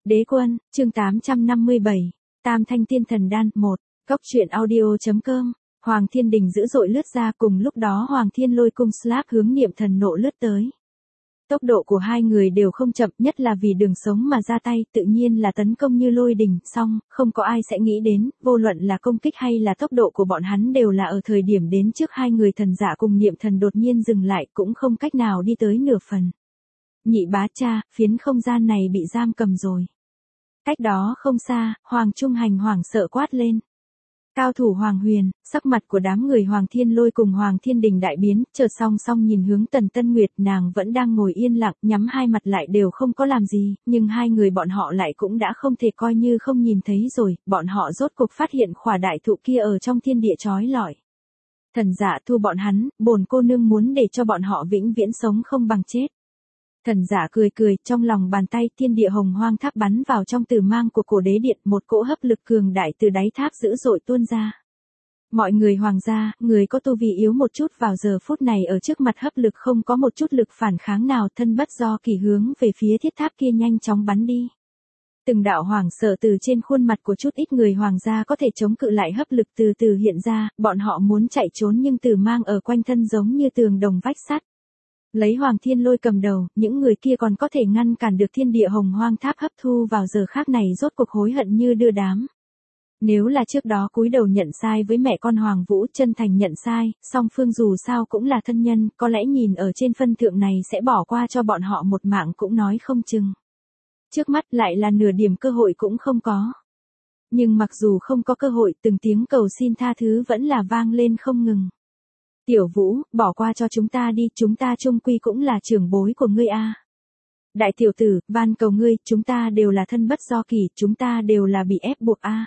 Đế quân, chương 857, Tam Thanh Tiên Thần Đan 1, Cốc truyện audio.com, Hoàng Thiên Đình dữ dội lướt ra, cùng lúc đó Hoàng Thiên Lôi cung Slack hướng Niệm Thần nộ lướt tới. Tốc độ của hai người đều không chậm, nhất là vì đường sống mà ra tay, tự nhiên là tấn công như lôi đình, song không có ai sẽ nghĩ đến, vô luận là công kích hay là tốc độ của bọn hắn đều là ở thời điểm đến trước hai người thần giả cùng Niệm Thần đột nhiên dừng lại, cũng không cách nào đi tới nửa phần. Nhị bá cha, phiến không gian này bị giam cầm rồi. Cách đó không xa, Hoàng Trung Hành hoảng sợ quát lên. Cao thủ Hoàng Huyền, sắc mặt của đám người Hoàng Thiên Lôi cùng Hoàng Thiên Đình đại biến, chợt song song nhìn hướng Tần Tân Nguyệt, nàng vẫn đang ngồi yên lặng, nhắm hai mặt lại đều không có làm gì, nhưng hai người bọn họ lại cũng đã không thể coi như không nhìn thấy rồi, bọn họ rốt cuộc phát hiện khỏa đại thụ kia ở trong thiên địa chói lọi. Thần giả thu bọn hắn, bổn cô nương muốn để cho bọn họ vĩnh viễn sống không bằng chết. Thần giả cười cười, trong lòng bàn tay thiên địa hồng hoang tháp bắn vào trong tử mang của cổ đế điện, một cỗ hấp lực cường đại từ đáy tháp dữ dội tuôn ra. Mọi người hoàng gia, người có tu vi yếu một chút vào giờ phút này ở trước mặt hấp lực không có một chút lực phản kháng nào, thân bất do kỳ hướng về phía thiết tháp kia nhanh chóng bắn đi. Từng đạo hoảng sợ từ trên khuôn mặt của chút ít người hoàng gia có thể chống cự lại hấp lực từ từ hiện ra, bọn họ muốn chạy trốn nhưng tử mang ở quanh thân giống như tường đồng vách sắt. Lấy Hoàng Thiên Lôi cầm đầu, những người kia còn có thể ngăn cản được thiên địa hồng hoang tháp hấp thu vào giờ khác này rốt cuộc hối hận như đưa đám. Nếu là trước đó cúi đầu nhận sai với mẹ con Hoàng Vũ, chân thành nhận sai, song phương dù sao cũng là thân nhân, có lẽ nhìn ở trên phân thượng này sẽ bỏ qua cho bọn họ một mạng cũng nói không chừng. Trước mắt lại là nửa điểm cơ hội cũng không có. Nhưng mặc dù không có cơ hội, từng tiếng cầu xin tha thứ vẫn là vang lên không ngừng. Tiểu Vũ, bỏ qua cho chúng ta đi, chúng ta chung quy cũng là trưởng bối của ngươi a. Đại tiểu tử, van cầu ngươi, chúng ta đều là thân bất do kỳ, chúng ta đều là bị ép buộc a.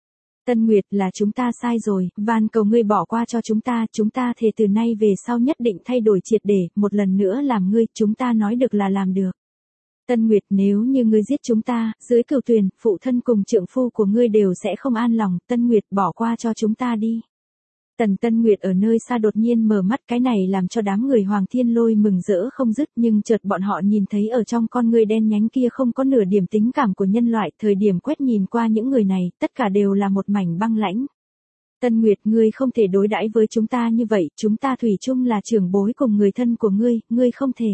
Tân Nguyệt, là chúng ta sai rồi, van cầu ngươi bỏ qua cho chúng ta thề từ nay về sau nhất định thay đổi triệt để, một lần nữa làm ngươi, chúng ta nói được là làm được. Tân Nguyệt, nếu như ngươi giết chúng ta, dưới cửu tuyền, phụ thân cùng trượng phu của ngươi đều sẽ không an lòng, Tân Nguyệt bỏ qua cho chúng ta đi. Tân Nguyệt ở nơi xa đột nhiên mở mắt, cái này làm cho đám người Hoàng Thiên Lôi mừng rỡ không dứt, nhưng chợt bọn họ nhìn thấy ở trong con người đen nhánh kia không có nửa điểm tính cảm của nhân loại, thời điểm quét nhìn qua những người này, tất cả đều là một mảnh băng lãnh. Tân Nguyệt, ngươi không thể đối đãi với chúng ta như vậy, chúng ta thủy chung là trưởng bối cùng người thân của ngươi không thể.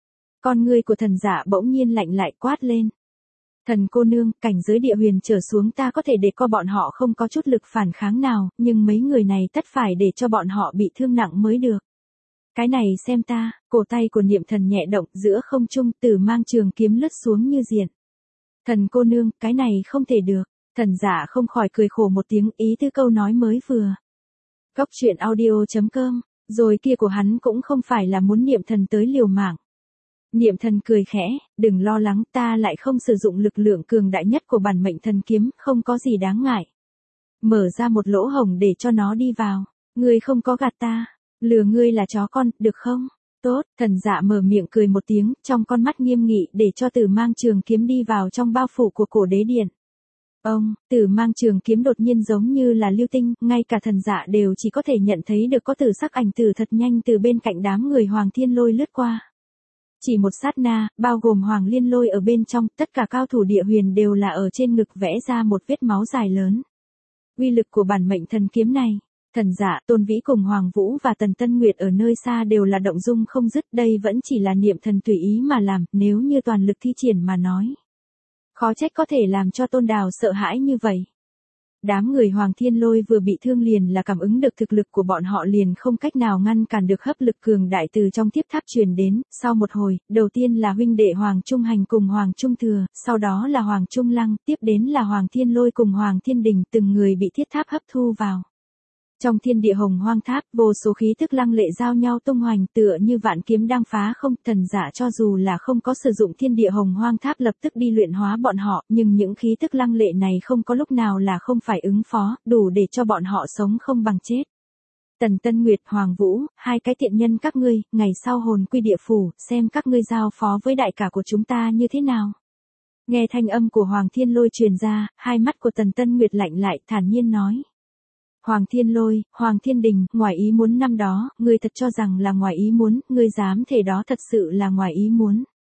Con ngươi của thần giả bỗng nhiên lạnh lại quát lên. Thần cô nương, cảnh giới địa huyền trở xuống ta có thể để co bọn họ không có chút lực phản kháng nào, nhưng mấy người này tất phải để cho bọn họ bị thương nặng mới được. Cái này xem ta, cổ tay của Niệm Thần nhẹ động, giữa không trung tử mang trường kiếm lướt xuống như diện. Thần cô nương, cái này không thể được, thần giả không khỏi cười khổ một tiếng, ý tư câu nói mới vừa. Cốc truyện audio.com, rồi kia của hắn cũng không phải là muốn Niệm Thần tới liều mạng. Niệm Thần cười khẽ, đừng lo lắng, ta lại không sử dụng lực lượng cường đại nhất của bản mệnh thần kiếm, không có gì đáng ngại. Mở ra một lỗ hổng để cho nó đi vào, ngươi không có gạt ta, lừa ngươi là chó con, được không? Tốt, thần dạ mở miệng cười một tiếng, trong con mắt nghiêm nghị để cho tử mang trường kiếm đi vào trong bao phủ của cổ đế điện. Tử mang trường kiếm đột nhiên giống như là lưu tinh, ngay cả thần dạ đều chỉ có thể nhận thấy được có tử sắc ảnh tử thật nhanh từ bên cạnh đám người Hoàng Thiên Lôi lướt qua. Chỉ một sát na, bao gồm Hoàng Liên Lôi ở bên trong, tất cả cao thủ địa huyền đều là ở trên ngực vẽ ra một vết máu dài lớn. Uy lực của bản mệnh thần kiếm này, thần giả, Tôn Vĩ cùng Hoàng Vũ và Tần Tân Nguyệt ở nơi xa đều là động dung không dứt, đây vẫn chỉ là Niệm Thần tùy ý mà làm, nếu như toàn lực thi triển mà nói. Khó trách có thể làm cho Tôn Đào sợ hãi như vậy. Đám người Hoàng Thiên Lôi vừa bị thương liền là cảm ứng được thực lực của bọn họ liền không cách nào ngăn cản được hấp lực cường đại từ trong tiếp tháp truyền đến, sau một hồi, đầu tiên là huynh đệ Hoàng Trung Hành cùng Hoàng Trung Thừa, sau đó là Hoàng Trung Lăng, tiếp đến là Hoàng Thiên Lôi cùng Hoàng Thiên Đình, từng người bị thiết tháp hấp thu vào. Trong thiên địa hồng hoang tháp, vô số khí tức lăng lệ giao nhau tung hoành tựa như vạn kiếm đang phá không, thần giả cho dù là không có sử dụng thiên địa hồng hoang tháp lập tức đi luyện hóa bọn họ, nhưng những khí tức lăng lệ này không có lúc nào là không phải ứng phó, đủ để cho bọn họ sống không bằng chết. Tân Nguyệt, Hoàng Vũ, hai cái tiện nhân các ngươi, ngày sau hồn quy địa phủ, xem các ngươi giao phó với đại cả của chúng ta như thế nào. Nghe thanh âm của Hoàng Thiên Lôi truyền ra, hai mắt của Tân Nguyệt lạnh lại, thản nhiên nói. Hoàng Thiên Lôi, Hoàng Thiên Đình, ngoài ý muốn năm đó, ngươi thật cho rằng là ngoài ý muốn, ngươi dám thể đó thật sự là ngoài ý muốn.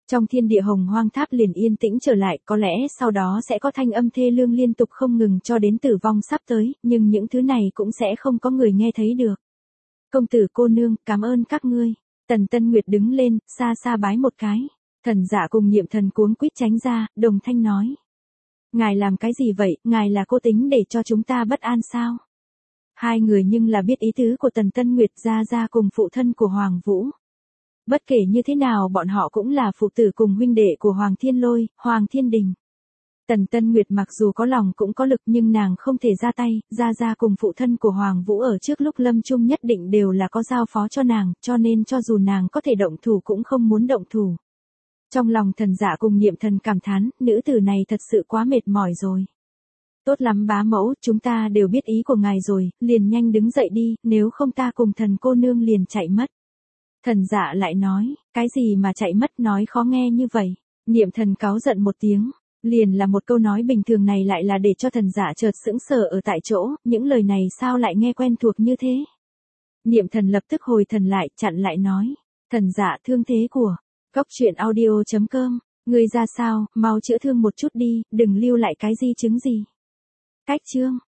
Trong thiên địa hồng hoang tháp liền yên tĩnh trở lại, có lẽ sau đó sẽ có thanh âm thê lương liên tục không ngừng cho đến tử vong sắp tới, nhưng những thứ này cũng sẽ không có người nghe thấy được. Công tử cô nương, cảm ơn các ngươi. Tần Tân Nguyệt đứng lên, xa xa bái một cái. Thần Dạ cùng Niệm Thần cuống quýt tránh ra, đồng thanh nói. Ngài làm cái gì vậy, ngài là cố tính để cho chúng ta bất an sao? Hai người nhưng là biết ý tứ của Tần Tân Nguyệt, ra cùng phụ thân của Hoàng Vũ. Bất kể như thế nào bọn họ cũng là phụ tử cùng huynh đệ của Hoàng Thiên Lôi, Hoàng Thiên Đình. Tần Tân Nguyệt mặc dù có lòng cũng có lực nhưng nàng không thể ra tay, ra cùng phụ thân của Hoàng Vũ ở trước lúc lâm chung nhất định đều là có giao phó cho nàng, cho nên cho dù nàng có thể động thủ cũng không muốn động thủ. Trong lòng Thần Dạ cùng Niệm Thần cảm thán, nữ tử này thật sự quá mệt mỏi rồi. Tốt lắm bá mẫu, chúng ta đều biết ý của ngài rồi, liền nhanh đứng dậy đi, nếu không ta cùng thần cô nương liền chạy mất. Thần Dạ lại nói, cái gì mà chạy mất, nói khó nghe như vậy. Niệm Thần cáu giận một tiếng, liền là một câu nói bình thường này lại là để cho Thần Dạ chợt sững sờ ở tại chỗ, những lời này sao lại nghe quen thuộc như thế. Niệm Thần lập tức hồi thần lại, chặn lại nói, Thần Dạ thương thế của, Cốc truyện audio.com, ngươi ra sao, mau chữa thương một chút đi, đừng lưu lại cái di chứng gì. Cách chương